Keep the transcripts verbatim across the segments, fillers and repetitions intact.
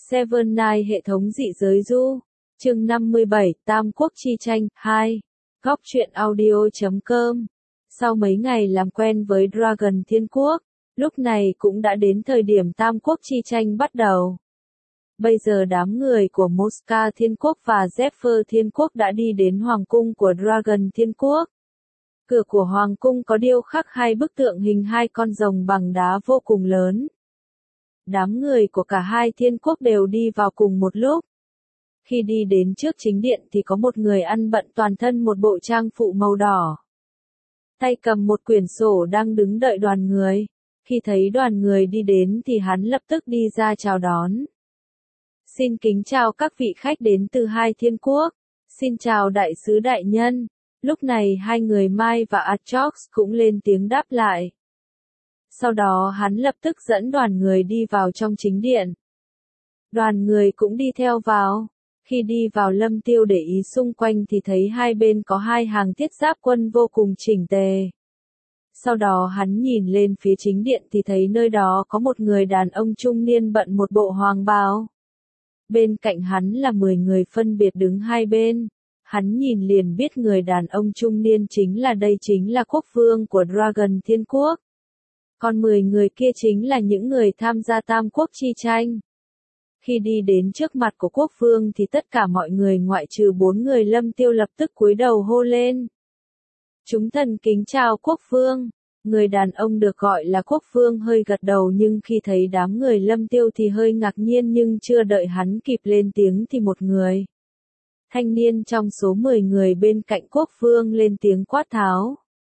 Seven Nine hệ thống dị giới du. Chương năm mươi bảy, Tam Quốc chi tranh, hai. Góc truyện audio chấm com. Sau mấy ngày làm quen với Dragon Thiên Quốc, lúc này cũng đã đến thời điểm Tam Quốc chi tranh bắt đầu. Bây giờ đám người của Mosca Thiên Quốc và Zephyr Thiên Quốc đã đi đến Hoàng cung của Dragon Thiên Quốc. Cửa của Hoàng cung có điêu khắc hai bức tượng hình hai con rồng bằng đá vô cùng lớn. Đám người của cả hai thiên quốc đều đi vào cùng một lúc. Khi đi đến trước chính điện thì có một người ăn bận toàn thân một bộ trang phụ màu đỏ. Tay cầm một quyển sổ đang đứng đợi đoàn người. Khi thấy đoàn người đi đến thì hắn lập tức đi ra chào đón. Xin kính chào các vị khách đến từ hai thiên quốc. Xin chào đại sứ đại nhân. Lúc này hai người Mai và Atrox cũng lên tiếng đáp lại. Sau đó hắn lập tức dẫn đoàn người đi vào trong chính điện. Đoàn người cũng đi theo vào. Khi đi vào Lâm Tiêu để ý xung quanh thì thấy hai bên có hai hàng thiết giáp quân vô cùng chỉnh tề. Sau đó hắn nhìn lên phía chính điện thì thấy nơi đó có một người đàn ông trung niên bận một bộ hoàng bào. Bên cạnh hắn là mười người phân biệt đứng hai bên. Hắn nhìn liền biết người đàn ông trung niên chính là đây chính là quốc vương của Dragon Thiên Quốc. Còn mười người kia chính là những người tham gia Tam Quốc chi tranh. Khi đi đến trước mặt của quốc vương thì tất cả mọi người ngoại trừ bốn người Lâm Tiêu lập tức cúi đầu hô lên. Chúng thần kính chào quốc vương. Người đàn ông được gọi là quốc vương hơi gật đầu nhưng khi thấy đám người Lâm Tiêu thì hơi ngạc nhiên nhưng chưa đợi hắn kịp lên tiếng thì một người thanh niên trong số mười người bên cạnh quốc vương lên tiếng quát tháo.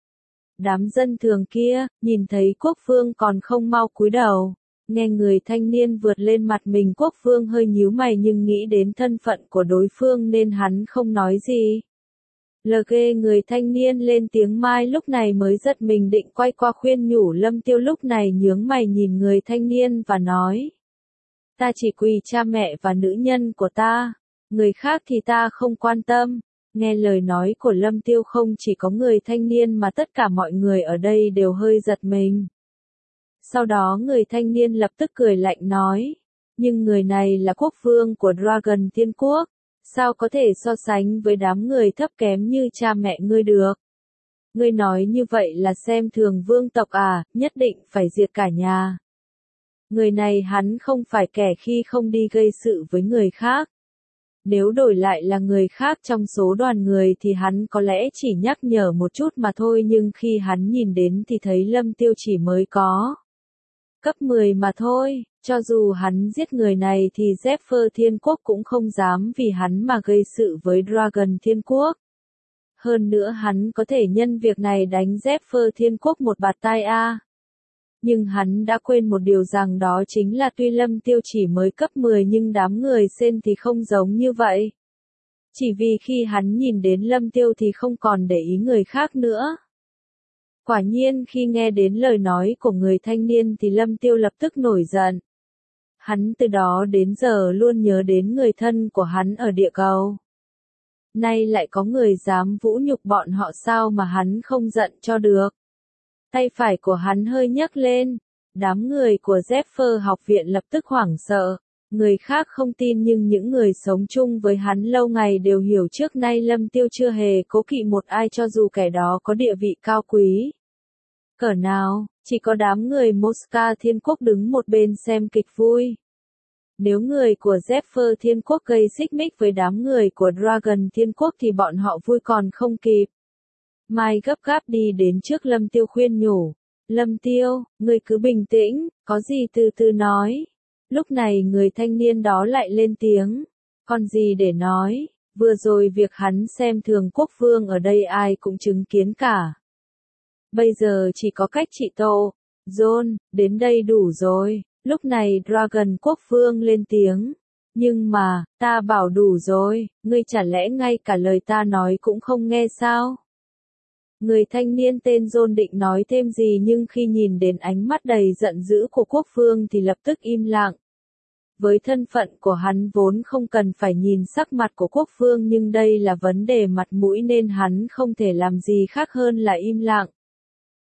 Đám dân thường kia, nhìn thấy quốc vương còn không mau cúi đầu. Nghe người thanh niên vượt lên mặt mình quốc vương hơi nhíu mày nhưng nghĩ đến thân phận của đối phương nên hắn không nói gì. Lờ ghê người thanh niên lên tiếng Mai lúc này mới giật mình định quay qua khuyên nhủ Lâm Tiêu lúc này nhướng mày nhìn người thanh niên và nói. Ta chỉ quỳ cha mẹ và nữ nhân của ta, người khác thì ta không quan tâm. Nghe lời nói của Lâm Tiêu không chỉ có người thanh niên mà tất cả mọi người ở đây đều hơi giật mình. Sau đó người thanh niên lập tức cười lạnh nói, nhưng người này là quốc vương của Dragon Thiên Quốc, sao có thể so sánh với đám người thấp kém như cha mẹ ngươi được? Ngươi nói như vậy là xem thường vương tộc à, nhất định phải diệt cả nhà. Người này hắn không phải kẻ khi không đi gây sự với người khác. Nếu đổi lại là người khác trong số đoàn người thì hắn có lẽ chỉ nhắc nhở một chút mà thôi nhưng khi hắn nhìn đến thì thấy Lâm Tiêu chỉ mới có cấp mười mà thôi, cho dù hắn giết người này thì Zephyr Thiên Quốc cũng không dám vì hắn mà gây sự với Dragon Thiên Quốc. Hơn nữa hắn có thể nhân việc này đánh Zephyr Thiên Quốc một bạt tai a. Nhưng hắn đã quên một điều rằng đó chính là tuy Lâm Tiêu chỉ mới cấp mười nhưng đám người Sen thì không giống như vậy. Chỉ vì khi hắn nhìn đến Lâm Tiêu thì không còn để ý người khác nữa. Quả nhiên khi nghe đến lời nói của người thanh niên thì Lâm Tiêu lập tức nổi giận. Hắn từ đó đến giờ luôn nhớ đến người thân của hắn ở địa cầu. Nay lại có người dám vũ nhục bọn họ sao mà hắn không giận cho được. Tay phải của hắn hơi nhấc lên. Đám người của Zephyr học viện lập tức hoảng sợ. Người khác không tin nhưng những người sống chung với hắn lâu ngày đều hiểu trước nay Lâm Tiêu chưa hề cố kỵ một ai cho dù kẻ đó có địa vị cao quý. Cỡ nào, chỉ có đám người Mosca Thiên Quốc đứng một bên xem kịch vui. Nếu người của Zephyr Thiên Quốc gây xích mích với đám người của Dragon Thiên Quốc thì bọn họ vui còn không kịp. Mai gấp gáp đi đến trước Lâm Tiêu khuyên nhủ. Lâm Tiêu, ngươi cứ bình tĩnh, có gì từ từ nói. Lúc này người thanh niên đó lại lên tiếng. Còn gì để nói, vừa rồi việc hắn xem thường quốc vương ở đây ai cũng chứng kiến cả. Bây giờ chỉ có cách trị tội. John, đến đây đủ rồi. Lúc này Dragon Quốc vương lên tiếng. Nhưng mà, ta bảo đủ rồi, ngươi chả lẽ ngay cả lời ta nói cũng không nghe sao? Người thanh niên tên John định nói thêm gì nhưng khi nhìn đến ánh mắt đầy giận dữ của quốc vương thì lập tức im lặng. Với thân phận của hắn vốn không cần phải nhìn sắc mặt của quốc vương nhưng đây là vấn đề mặt mũi nên hắn không thể làm gì khác hơn là im lặng.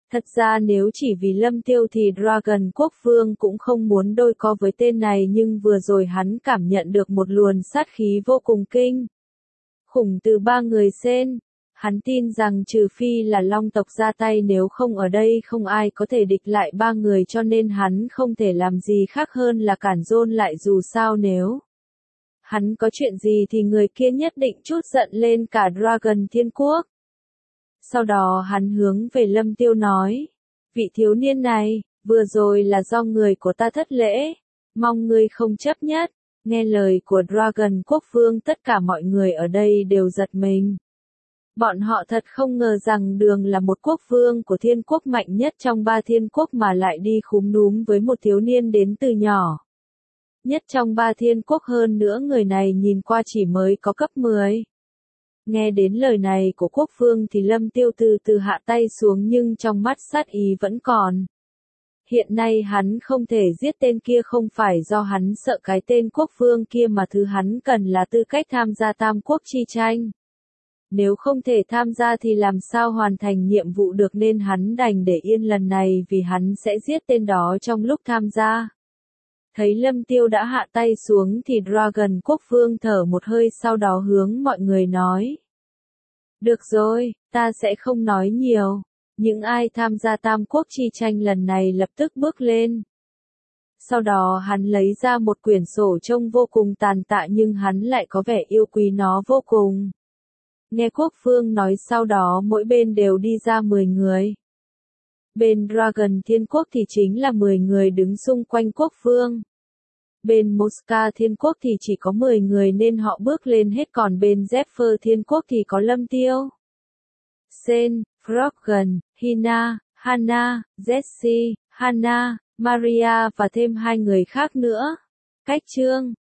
Thật ra nếu chỉ vì Lâm Tiêu thì Dragon Quốc Vương cũng không muốn đôi co với tên này, nhưng vừa rồi hắn cảm nhận được một luồng sát khí vô cùng kinh khủng từ ba người Sen. Hắn tin rằng trừ phi là Long tộc ra tay, nếu không ở đây không ai có thể địch lại ba người, cho nên hắn không thể làm gì khác hơn là cản John lại, dù sao nếu hắn có chuyện gì thì người kia nhất định trút giận lên cả Dragon Thiên Quốc. Sau đó hắn hướng về Lâm Tiêu nói, vị thiếu niên này, vừa rồi là do người của ta thất lễ, mong ngươi không chấp nhất. Nghe lời của Dragon Quốc Vương, tất cả mọi người ở đây đều giật mình. Bọn họ thật không ngờ rằng Đường là một quốc vương của thiên quốc mạnh nhất trong ba thiên quốc mà lại đi khúm núm với một thiếu niên đến từ nhỏ nhất trong ba thiên quốc, hơn nữa người này nhìn qua chỉ mới có cấp mười. Nghe đến lời này của quốc vương thì Lâm Tiêu từ từ hạ tay xuống, nhưng trong mắt sát ý vẫn còn. Hiện nay hắn không thể giết tên kia không phải do hắn sợ cái tên quốc vương kia, mà thứ hắn cần là tư cách tham gia tam quốc chi tranh. Nếu không thể tham gia thì làm sao hoàn thành nhiệm vụ được, nên hắn đành để yên lần này, vì hắn sẽ giết tên đó trong lúc tham gia. Thấy Lâm Tiêu đã hạ tay xuống thì Dragon Quốc Vương thở một hơi, sau đó hướng mọi người nói. Được rồi, ta sẽ không nói nhiều. Những ai tham gia tam quốc chi tranh lần này lập tức bước lên. Sau đó hắn lấy ra một quyển sổ trông vô cùng tàn tạ, nhưng hắn lại có vẻ yêu quý nó vô cùng. Nghe quốc vương nói, sau đó mỗi bên đều đi ra mười người. Bên Dragon Thiên Quốc thì chính là mười người đứng xung quanh quốc vương. Bên Mosca Thiên Quốc thì chỉ có mười người nên họ bước lên hết, còn bên Zephyr Thiên Quốc thì có Lâm Tiêu, Sen, Frogan, Hina, Hana, Jessie, Hana, Maria và thêm hai người khác nữa. Cách chương